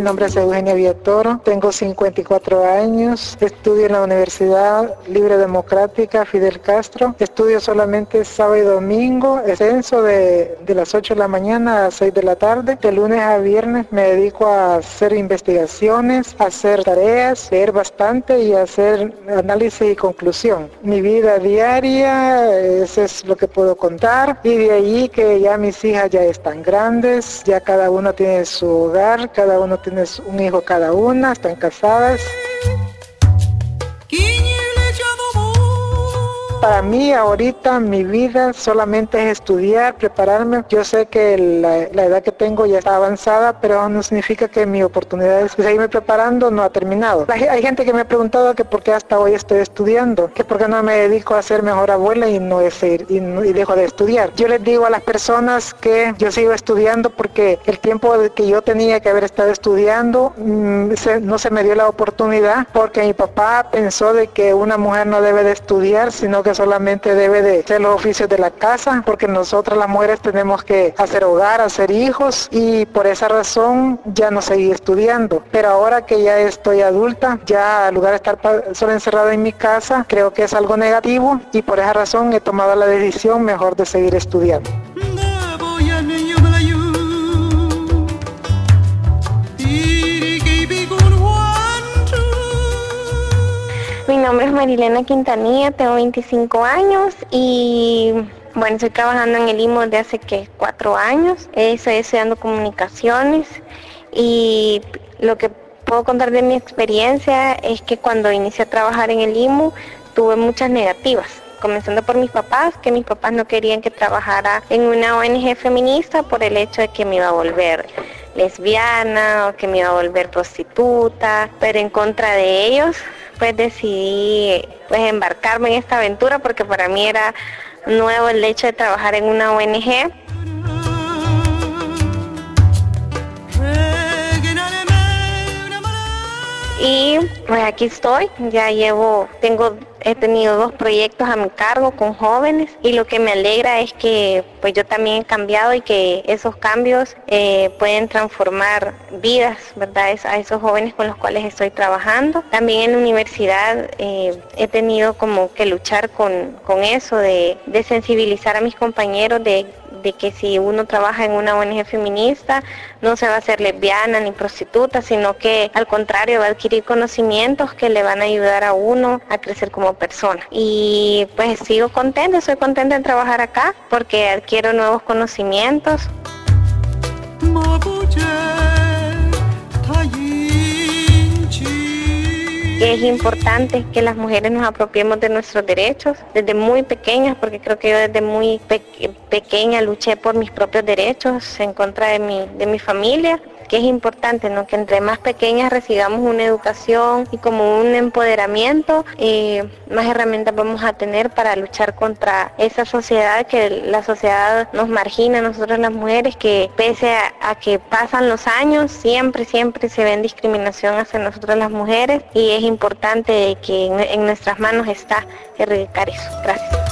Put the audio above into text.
nombre es Eugenia Villatoro, tengo 54 años, estudio en la Universidad Libre Democrática Fidel Castro, estudio solamente sábado y domingo, extenso de las 8 de la mañana a 6 de la tarde, de lunes a viernes me dedico a hacer investigaciones, a hacer tareas, leer bastante y hacer análisis y conclusión. Mi vida diaria, eso es lo que puedo contar, y de allí que ya mis hijas ya están grandes, ya cada una tiene su hogar, cada uno tiene un hijo cada una, están casadas. Para mí ahorita mi vida solamente es estudiar, prepararme. Yo sé que la edad que tengo ya está avanzada, pero no significa que mi oportunidad de seguirme preparando no ha terminado. Hay gente que me ha preguntado que por qué hasta hoy estoy estudiando, que por qué no me dedico a ser mejor abuela y dejo de estudiar. Yo les digo a las personas que yo sigo estudiando porque el tiempo que yo tenía que haber estado estudiando no se me dio la oportunidad porque mi papá pensó de que una mujer no debe de estudiar, sino que solamente debe de hacer los oficios de la casa, porque nosotras las mujeres tenemos que hacer hogar, hacer hijos, y por esa razón ya no seguí estudiando. Pero ahora que ya estoy adulta, ya en lugar de estar solo encerrada en mi casa, creo que es algo negativo, y por esa razón he tomado la decisión mejor de seguir estudiando. Mi nombre es Marilena Quintanilla, tengo 25 años y bueno, estoy trabajando en el IMO desde hace 4 años. Estoy estudiando comunicaciones y lo que puedo contar de mi experiencia es que cuando inicié a trabajar en el IMO tuve muchas negativas. Comenzando por mis papás, que mis papás no querían que trabajara en una ONG feminista por el hecho de que me iba a volver lesbiana o que me iba a volver prostituta, pero en contra de ellos pues decidí embarcarme en esta aventura porque para mí era nuevo el hecho de trabajar en una ONG. Y pues aquí estoy, he tenido 2 proyectos a mi cargo con jóvenes y lo que me alegra es que pues yo también he cambiado y que esos cambios pueden transformar vidas, ¿verdad? A esos jóvenes con los cuales estoy trabajando. También en la universidad he tenido como que luchar con eso de sensibilizar a mis compañeros de que si uno trabaja en una ONG feminista no se va a hacer lesbiana ni prostituta, sino que al contrario va a adquirir conocimientos que le van a ayudar a uno a crecer como persona. Y pues soy contenta de trabajar acá porque adquiero nuevos conocimientos. Es importante que las mujeres nos apropiemos de nuestros derechos desde muy pequeñas, porque creo que yo desde muy pequeña luché por mis propios derechos en contra de mi familia, que es importante, ¿no? Que entre más pequeñas recibamos una educación y como un empoderamiento, más herramientas vamos a tener para luchar contra esa sociedad, que la sociedad nos margina a nosotros las mujeres, que pese a que pasan los años, siempre se ven discriminación hacia nosotras las mujeres, y es importante que en nuestras manos está erradicar eso. Gracias.